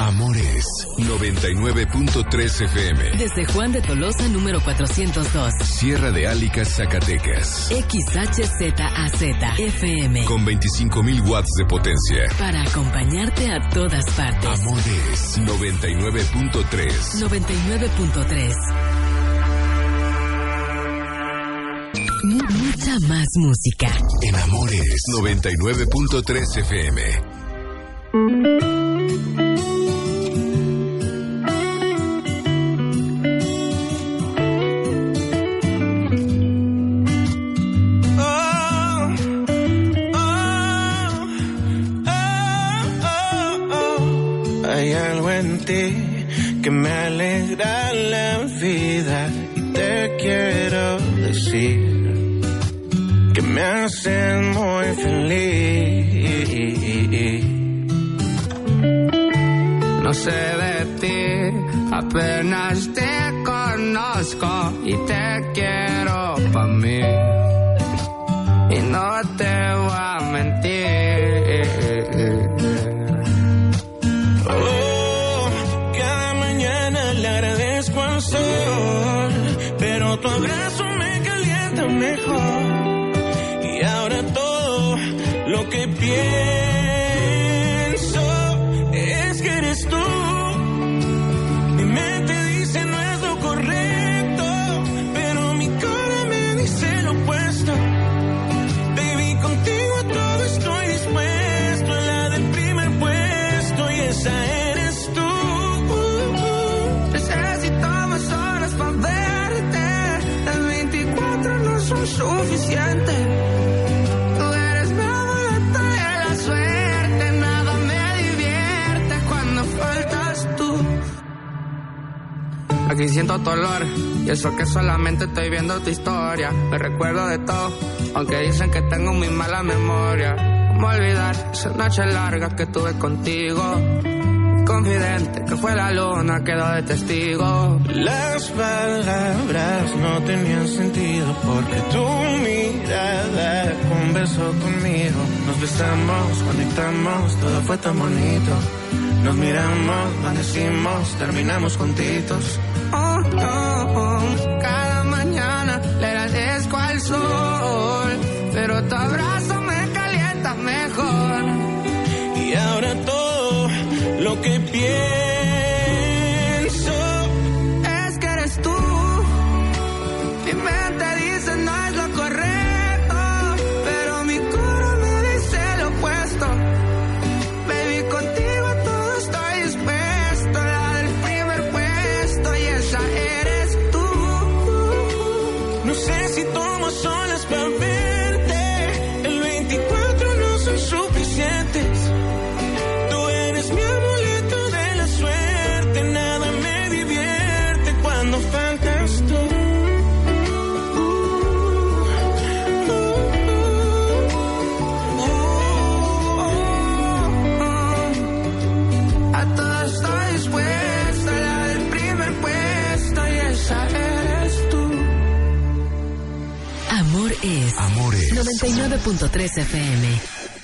Amores 99.3 FM. Desde Juan de Tolosa, número 402. Sierra de Álicas, Zacatecas. XHZAZ FM. Con 25,000 watts de potencia. Para acompañarte a todas partes. Amores 99.3. 99.3. Mucha más música. En Amores 99.3 FM. Hay algo en ti que me alegra la vida y te quiero decir que me hacen muy feliz. No sé de ti, apenas te conozco y te quiero pa' mí. Y no te voy a mentir. Cada mañana le agradezco al sol, pero tu abrazo me calienta mejor. Y ahora todo lo que pienso es que eres tú. Mi mente dice no es lo correcto, pero mi cara me dice lo opuesto. Baby, contigo a todo estoy dispuesto. La del primer puesto y esa eres tú. Necesito más horas para verte. Las 24 no son suficientes. Tú eres mi amuleto de la suerte. Nada me divierte cuando faltas tú. Aquí siento tu olor y eso que solamente estoy viendo tu historia. Me recuerdo de todo, aunque dicen que tengo muy mala memoria. ¿Cómo olvidar esa noche larga que tuve contigo? Confidente que fue la luna, quedó de testigo. Las palabras no tenían sentido porque tu mirada conversó conmigo. Nos besamos, conectamos, todo fue tan bonito. Nos miramos, amanecimos, terminamos juntitos. Oh, oh, oh. Cada mañana le agradezco al sol, pero tu abrazo me calienta mejor. Y ahora todo lo que pienso es que eres tú. Mi mente dice no es lo correcto, pero mi cora me dice lo opuesto. Baby, contigo a todo estoy dispuesto. La del primer puesto y esa eres tú. No sé si tomo solas para verte. El 24 no son suficientes. Tú eres mi amuleto de la suerte. Nada me divierte cuando faltas tú. A todo estoy dispuesta. La del primer puesto y esa eres tú. Amor es. Amores 99.3 FM.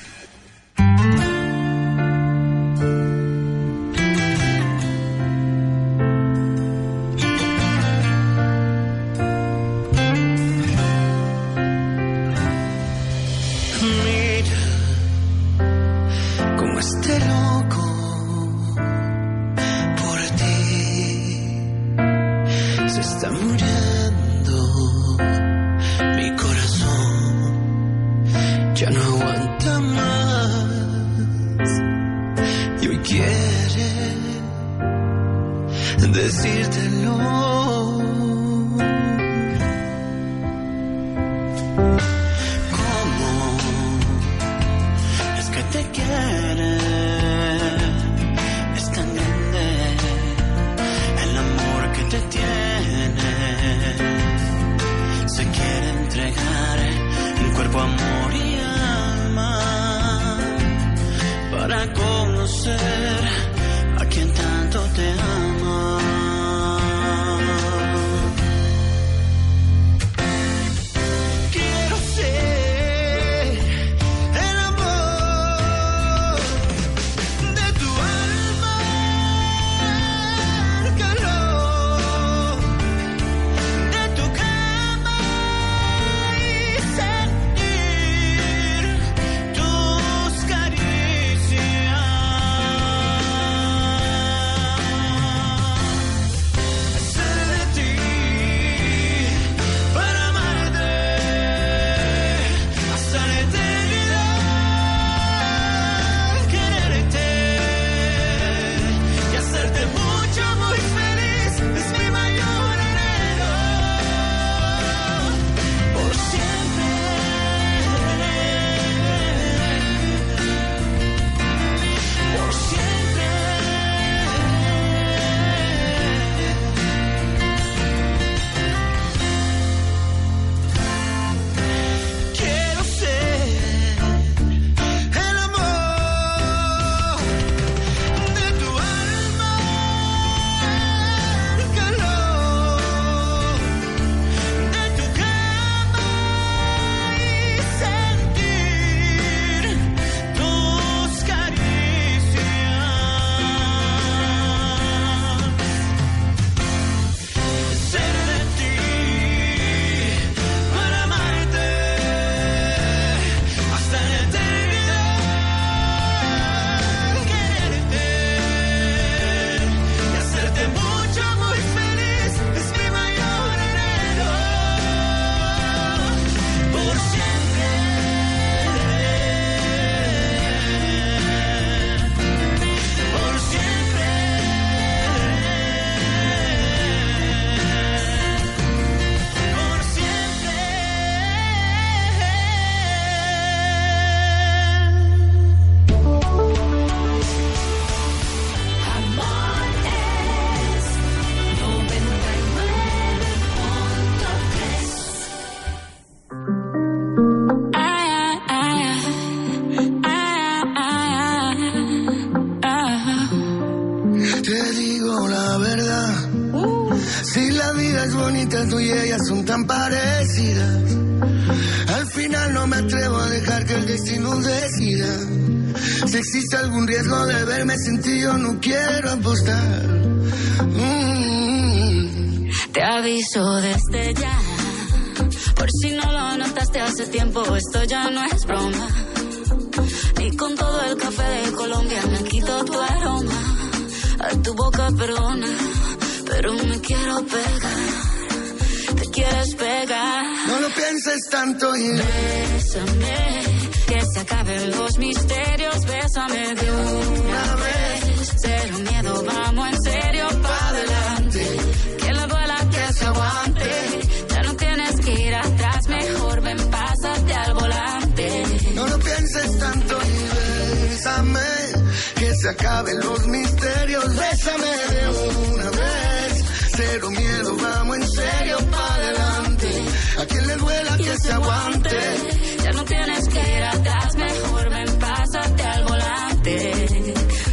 Mira cómo esté loco por ti. Se está muriendo mi corazón. Ya no aguanta más. Y hoy quiere decírtelo. ¿Cómo es que te quiere? Es tan grande el amor que te tiene. Se quiere entregar en cuerpo, amor y alma para conocer a quien tanto te ama. Quiero ser el amor bonitas, tú y ella son tan parecidas. Al final no me atrevo a dejar que el destino decida. Si existe algún riesgo de verme sin ti, yo no quiero apostar. Te aviso desde ya, por si no lo notaste hace tiempo, esto ya no es broma. Ni con todo el café de Colombia me quito tu aroma. A tu boca perdona, pero me quiero pegar. Te quieres pegar. No lo pienses tanto y bésame, que se acaben los misterios. Bésame de una vez. Cero miedo, vamos en serio pa' adelante. Que le duela, que se aguante. Ya no tienes que ir atrás, mejor ven, pásate al volante. no lo pienses tanto y bésame, que se acaben los misterios. Bésame de una vez. Cero miedo, vamos en serio pa' adelante. A quien le duela, que se aguante. Ya no tienes que ir atrás, mejor ven, pásate al volante.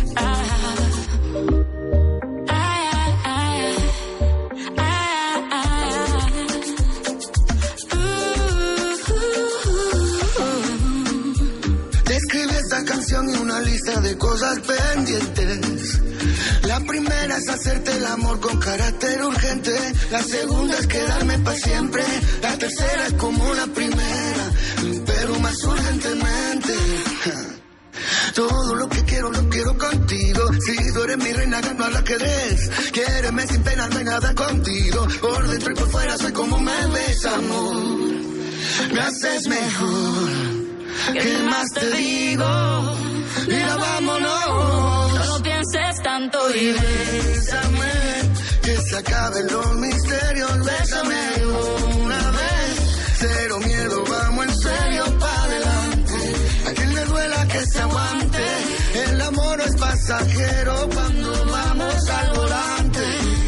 Te escribí esta canción y una lista de cosas pendientes. La primera es hacerte el amor con carácter urgente. La segunda es quedarme para siempre. La tercera es como la primera, pero más urgentemente. Todo lo que quiero, lo quiero contigo. Si tú eres mi reina, gano al ajedrez. Quiéreme sin pena, no hay nada contigo. Por dentro y por fuera soy como me ves, amor. Me haces mejor. ¿Qué más te digo? Mira, vámonos. No lo pienses tanto y bésame, que se acaben los misterios. Bésame una vez. Cero miedo, vamos en serio pa' adelante. A quien le duela, que se aguante. El amor no es pasajero cuando vamos al volante.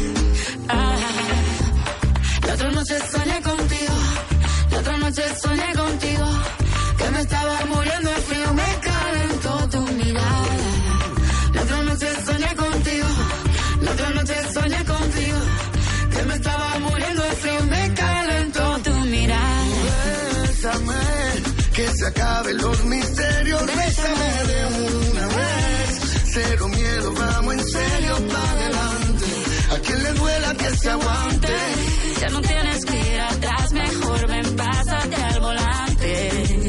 La otra noche soñé contigo. La otra noche soñé contigo. Que me estaba muriendo de frío, me calentó tu mirada. La otra noche soñé contigo. La otra noche soñé contigo. Que me estaba muriendo de frío, me calentó tu mirada. Bésame, que se acaben los misterios. Bésame de una vez. Cero miedo, vamos en serio pa' adelante. A quien le duela, que se aguante. Ya no tienes que ir atrás, mejor ven, pásate al volante.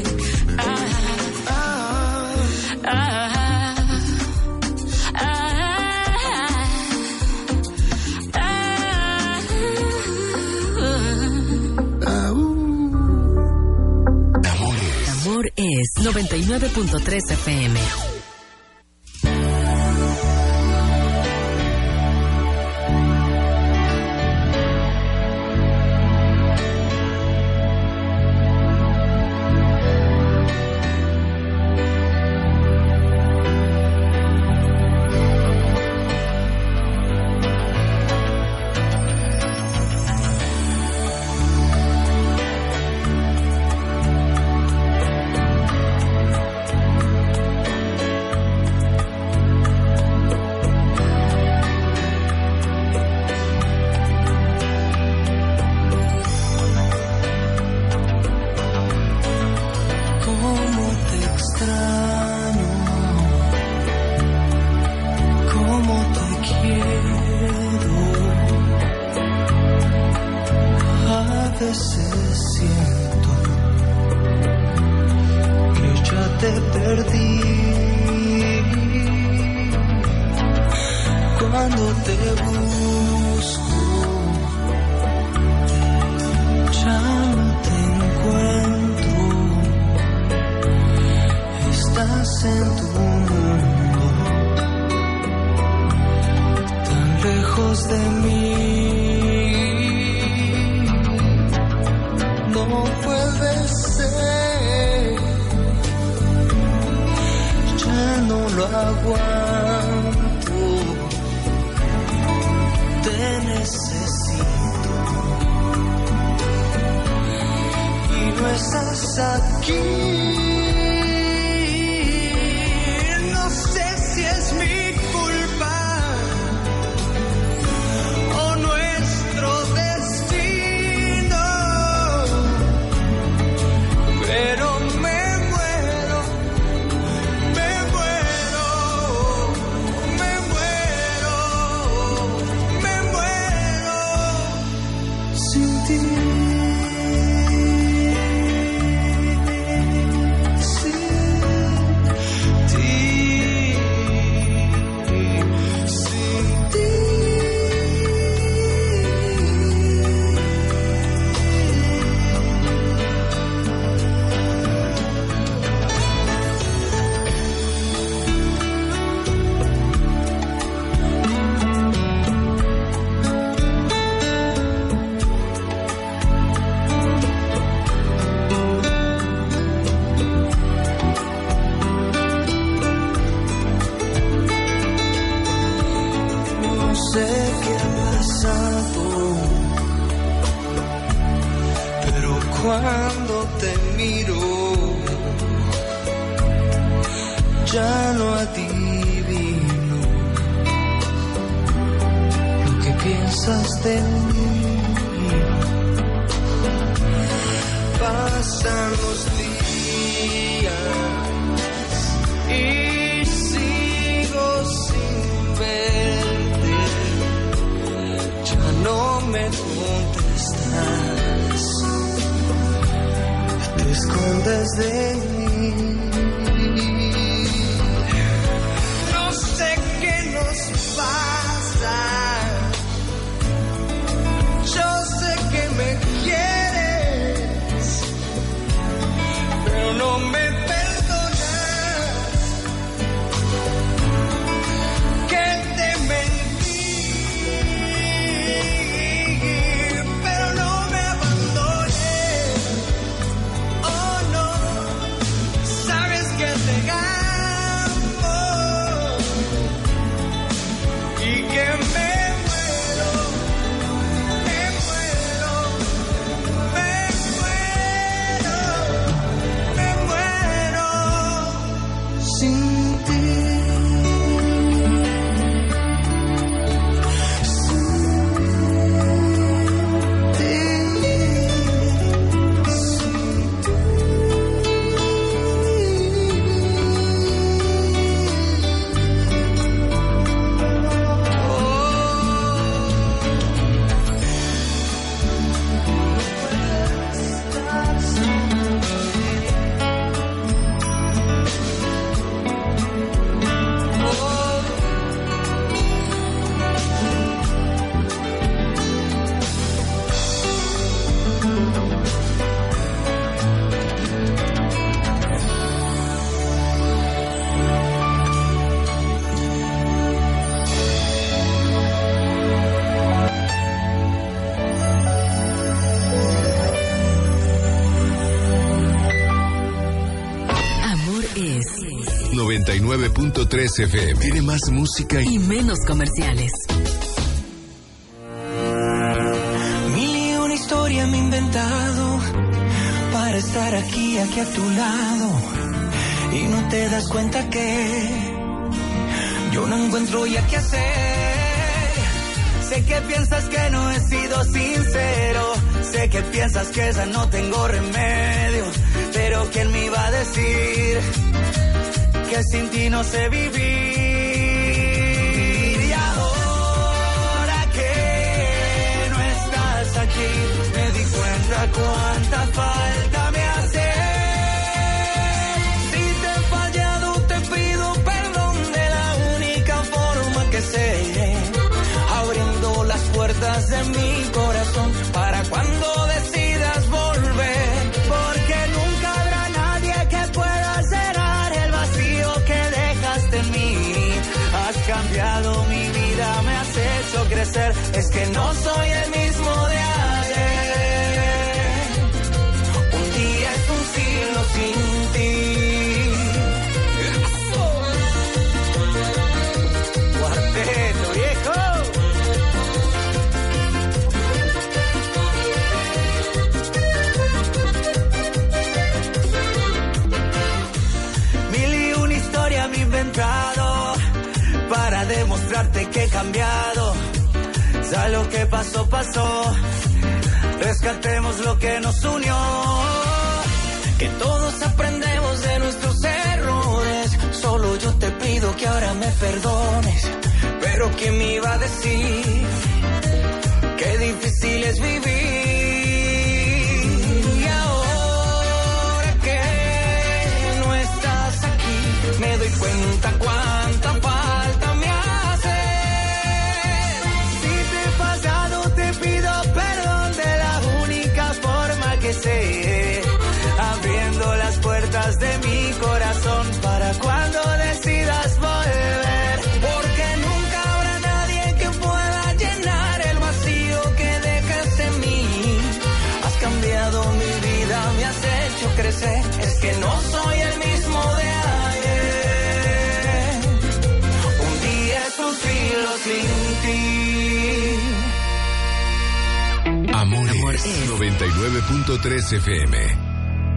Amor es 99.3 FM. Destino sé qué ha pasado, pero cuando te miro ya no adivino lo que piensas de mí. Pasan los días y sigo sin verte, ya no me contestas, te escondes de mí. No sé qué nos pasa, yo sé que me quieres, pero no me perdonas, que te mentí, pero no me abandones, oh no, sabes que te amo y que me muero, me muero, me muero sin ti. Amor es 99.3 FM. Tiene más música y menos comerciales. Mil y una historia me he inventado para estar aquí a tu lado, y no te das cuenta que yo no encuentro ya qué hacer. Sé que piensas que no he sido sincero, sé que piensas que esa no tengo remedio, pero ¿quién me iba a decir que sin ti no sé vivir? Y ahora que no estás aquí, me di cuenta cuánta falta me hace. Si te he fallado, te pido perdón de la única forma que sé, abriendo las puertas de mi corazón para cuando decidas volver, porque nunca habrá nadie que pueda llenar el vacío que dejaste en mí. Has cambiado mi vida, me has hecho crecer, es que no soy el mismo de ayer. Un día es un siglo sin ti. Cuarteto viejo. Me he inventado para demostrarte que he cambiado. Ya lo que pasó, pasó. Rescatemos lo que nos unió. Que todos aprendemos de nuestros errores. Solo yo te pido que ahora me perdones. Pero ¿quién me iba a decir qué difícil es vivir? Me doy cuenta cuánta falta me hace. Si te he fallado, te pido perdón de la única forma que sé, abriendo las puertas de mi corazón para cuando decidas volver, porque nunca habrá nadie que pueda llenar el vacío que dejas en mí. Has cambiado mi vida, me has hecho crecer, es que no soy el mismo de ayer. Sin ti. es 99.3 FM.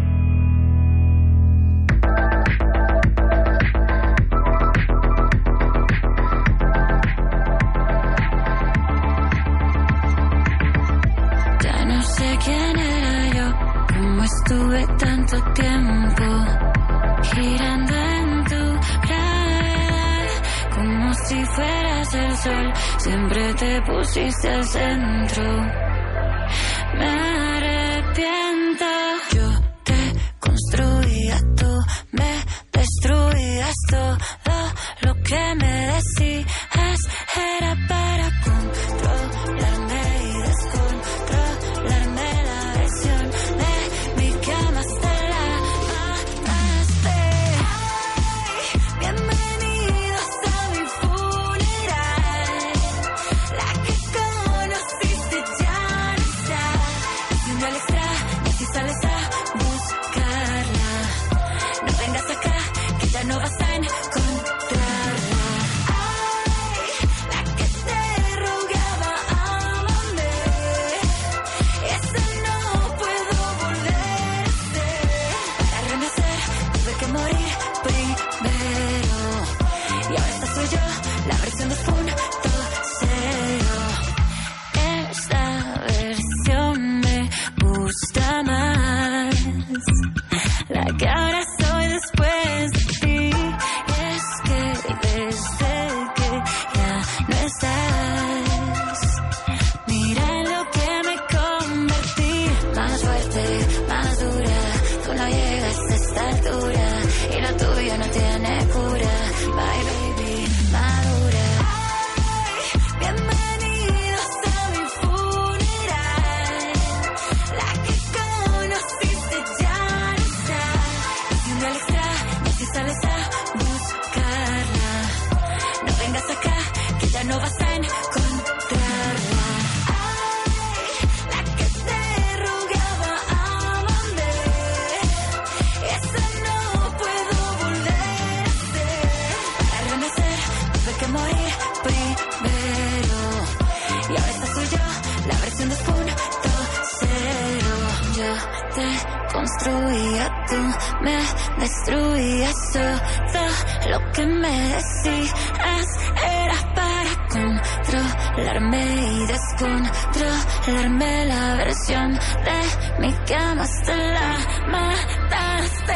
¿Quién era yo? ¿Cómo estuve tanto tiempo girando en tu gravedad? Como si fueras el sol, siempre te pusiste al centro. Me arrepiento. Yo te construía, tú me destruías. Todo lo que me decías era para controlarme y descontrolarme. La versión de mi cama hasta la mataste. Ay, bienvenidos a mi funeral. La que conociste ya no está. Haciendo el extra, y si sales a buscarla, no vengas acá, que ya no vas a encontrarla. Ay, la que te rogaba, ámame. Esa no puedo volver a ser. Para renacer tuve que morir primero. Y ahora esta soy yo, la versión 2.0. Esta versión me gusta más, la que ahora soy después de ti. Y es que desde que ya no estás, mira en lo que me convertí. Más fuerte, más dura, tú no llegas a esta altura y lo tuyo no tiene cura. Bye baby, madura. Ay, bienvenidos a mi funeral. La que conociste ya no está. Haciendo el extra, y si sales a buscarla, no vengas acá, que ya no vas a encontrarla. Ay, la que te rogaba, ámame. Esa no puedo volver a ser. Para renacer tuve que morir primero. Y ahora esta soy yo, la versión 2.0. Yo te construía, tú me destruías. Todo lo que me decías era para controlarme y descontrolarme. La versión de mi cama hasta la mataste.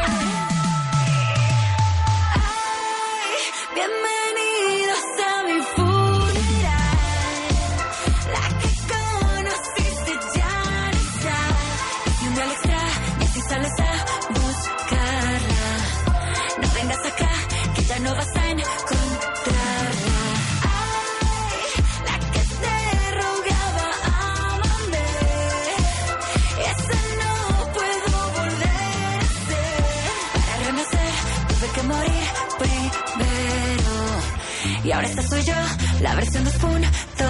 Ay, bienvenidos a mi funeral. La que conociste ya no está. Haciendo el extra, y si sales a buscarla, no vengas acá, que ya no vas a encontrarla. Ay, la que te rogaba, ámame. Esa no puedo volver a ser. Para renacer tuve que morir primero. Y ahora esta soy yo, la versión 2.0.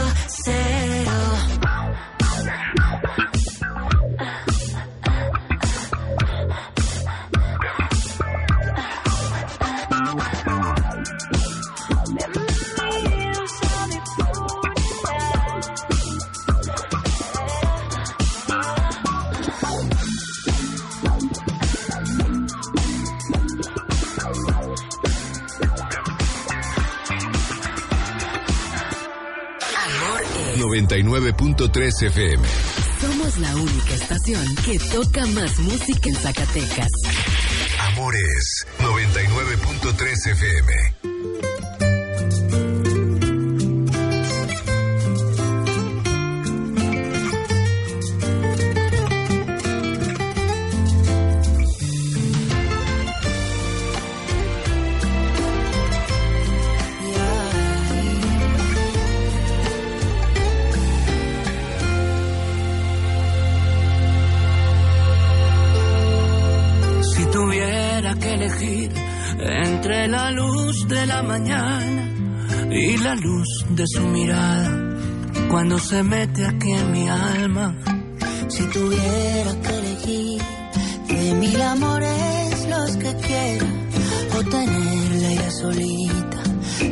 Bienvenidos a mi Amor es 99.3 FM. Somos la única estación que toca más música en Zacatecas. Amor es 99.3 FM. Si tuviera que elegir entre la luz de la mañana y la luz de su mirada, cuando se mete aquí en mi alma. Si tuviera que elegir de 1000 amores los que quiera, o tenerla ella solita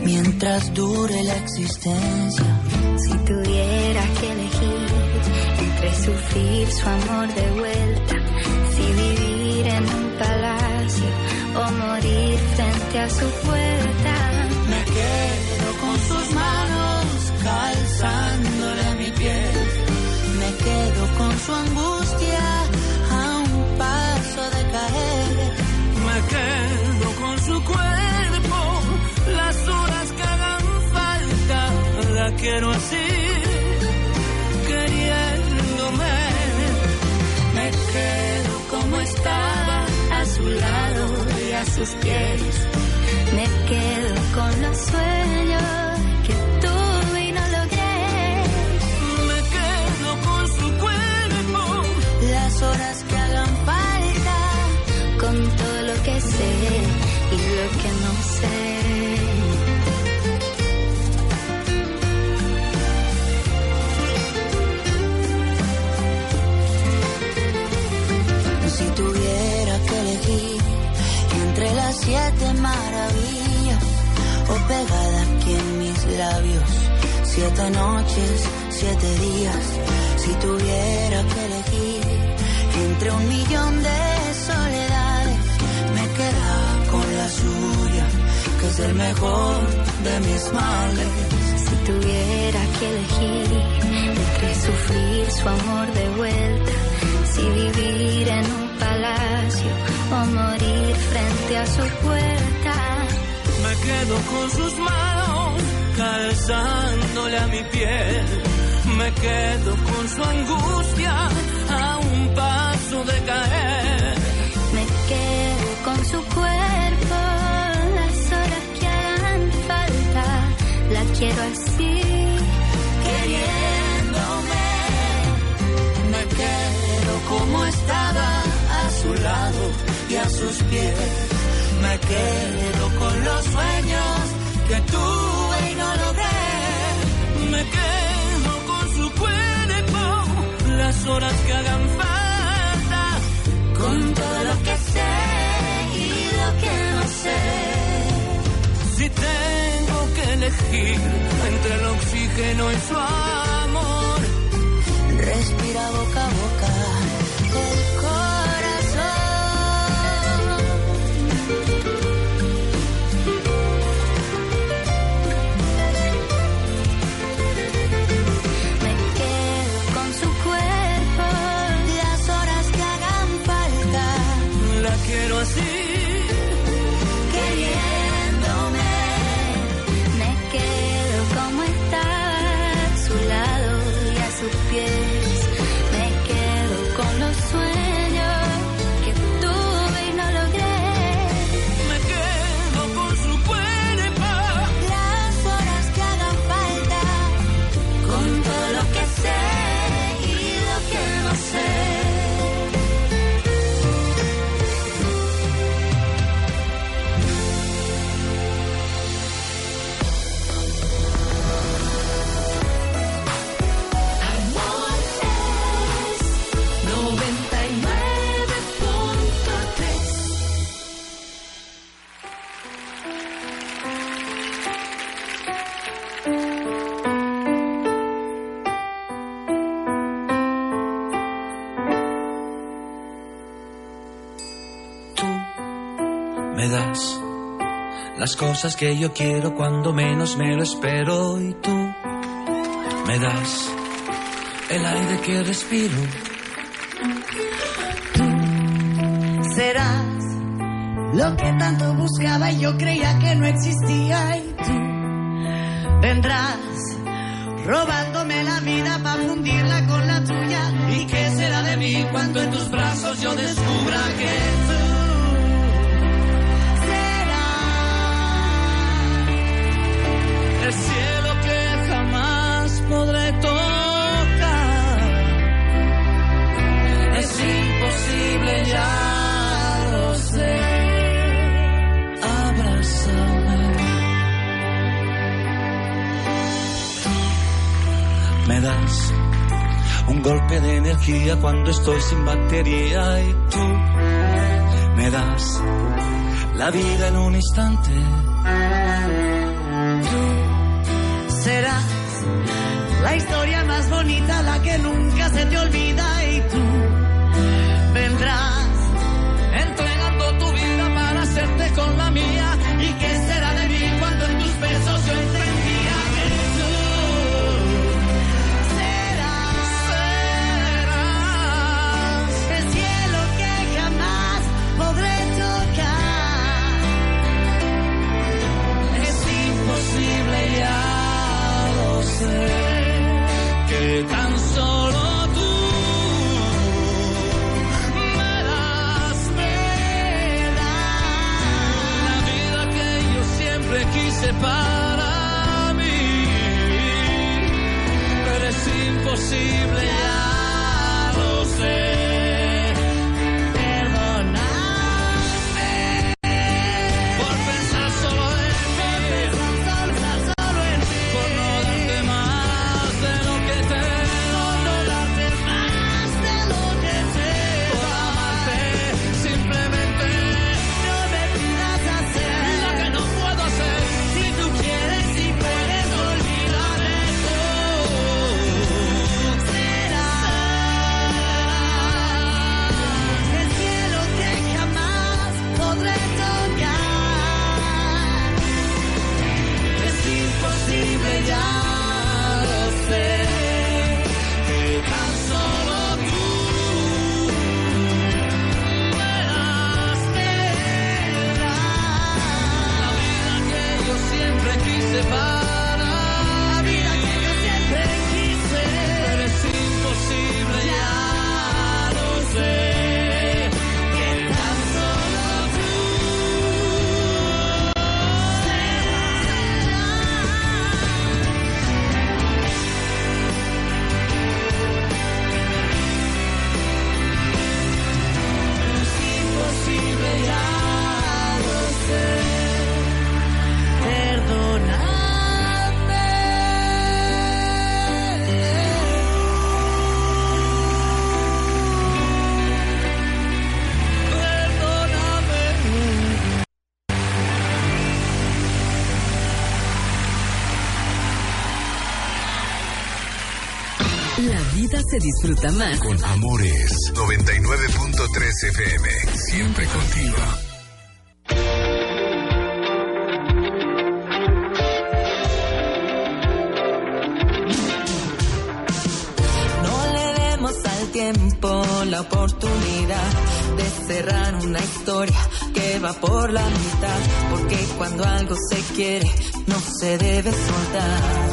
mientras dure la existencia. Si tuviera que elegir entre sufrir su amor de vuelta, si vivir en un palacio o morir frente a su puerta. Me quedo con sus manos calzándole a mi piel, me quedo con su angustia a un paso de caer. Me quedo con su cuerpo, las horas que hagan falta, la quiero así, queriéndome. Me quedo como estaba, a su lado y a sus pies. Me quedo con los sueños que tuve y no logré. Me quedo con su cuerpo, las horas que hagan falta, con todo lo que sé y lo que no sé. Si tuviera que elegir entre las 7 maravillas o pegada aquí en mis labios, 7 noches, 7 días. Si tuviera que elegir entre 1.000.000 de soledades, me queda con la suya, que es el mejor de mis males. Si tuviera que elegir entre sufrir su amor de vuelta, si vivir en un palacio o morir frente a su puerta. me quedo con sus manos calzándole a mi piel, me quedo con su angustia a un paso de caer. Me quedo con su cuerpo, las horas que hagan falta, la quiero así, queriéndome. Me quedo como estaba, a su lado y a sus pies. Me quedo con los sueños que tuve y no logré. Me quedo con su cuerpo, las horas que hagan falta, con todo lo que sé y lo que no sé. Si tengo que elegir entre el oxígeno y su amor, respira boca a boca el corazón. me quedo con su cuerpo, las horas que hagan falta, la quiero así, queriéndome. me quedo como estaba, a su lado y a sus pies. Me quedo con los sueños que tuve y no logré. me quedo con su cuerpo, Las horas que hagan falta, con todo lo que sé y lo que no sé. Me das las cosas que yo quiero cuando menos me lo espero, y tú me das el aire que respiro. Serás lo que tanto buscaba y yo creía que no existía, y tú vendrás robándome la vida para fundirla con la tuya. ¿Y qué será de mí cuando en tus brazos yo descubra que tú el cielo que jamás podré tocar? Es imposible, ya lo sé. Abrázame. Me das un golpe de energía cuando estoy sin batería, y tú me das la vida en un instante. serás la historia más bonita bonita, la que nunca se te olvida, y tú vendrás entregando tu vida para hacerte con la mía. ¿Y qué será de mí cuando en tus besos yo entendía que tú serás el cielo que jamás podré tocar? Es imposible, ya lo sé, que tan solo tú me das la vida que yo siempre quise para mí, pero es imposible, ya lo sé. Perdóname por pensar solo en mí, por no darte más de lo que te por amarte, simplemente no me pidas hacer lo que no puedo hacer. Si tú quieres y puedes olvidarme, tú serás el cielo que jamás podré tocar. Es imposible, ya lo sé, que tan solo tú puedas tener la vida que yo siempre quise para la vida que yo siempre quise, pero es imposible, ya lo sé, que tan solo tú es imposible, ya lo sé. Perdóname. Perdóname. La vida se disfruta más Con Amores 99.3 FM. Siempre contigo. No le demos al tiempo la oportunidad de cerrar una historia que va por la mitad, porque cuando algo se quiere no se debe soltar.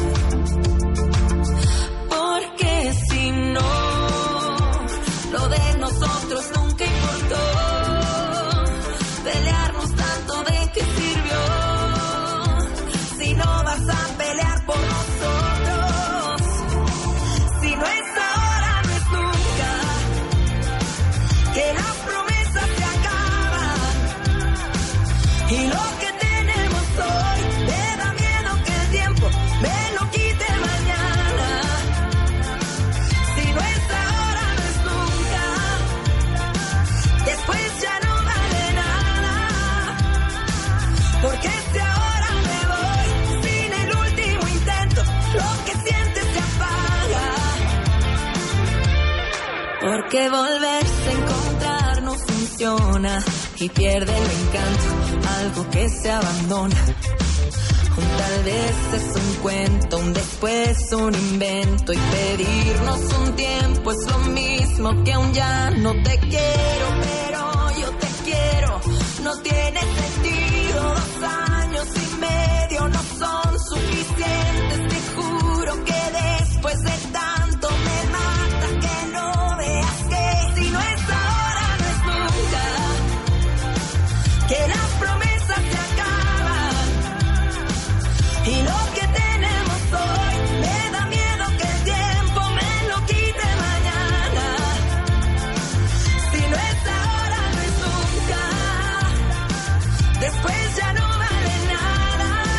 Porque si no, lo de nosotros nunca importó. Pelearnos tanto, ¿de qué sirvió? Si no vas a pelear por nosotros, si no es ahora, no es nunca, que las promesas se acaban. Y lo que tenemos hoy me da miedo que el tiempo me lo quite mañana. Si no es ahora, no es nunca, después ya no vale nada. Porque si ahora me voy sin el último intento, lo que sientes se apaga. Porque volverse a encontrar no funciona y pierde el encanto, algo que se abandona. Un tal vez es un cuento, un después un invento, y pedirnos un tiempo es lo mismo que un ya no te quiero, pero yo te quiero. No tiene sentido, 2 años y medio no son suficientes, te juro que después de tanto me mata que no veas que si no es ahora, no es nunca, que las promesas se acaban. Y lo que tenemos hoy me da miedo que el tiempo me lo quite mañana. Si no es ahora, no es nunca, después ya no vale nada.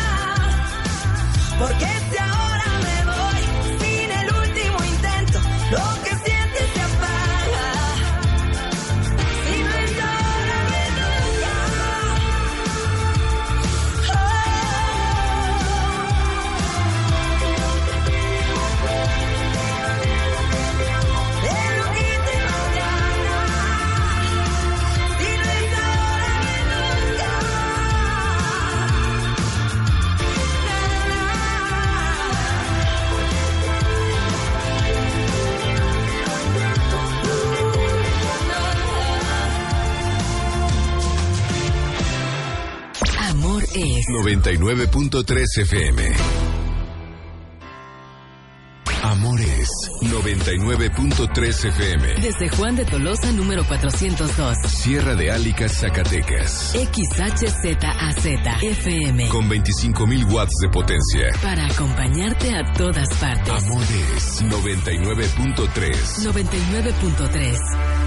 99.3 FM. Amores 99.3 FM. Desde Juan de Tolosa, número 402. Sierra de Álicas, Zacatecas. XHZAZ FM. Con 25,000 watts de potencia. Para acompañarte a todas partes. Amores 99.3. 99.3.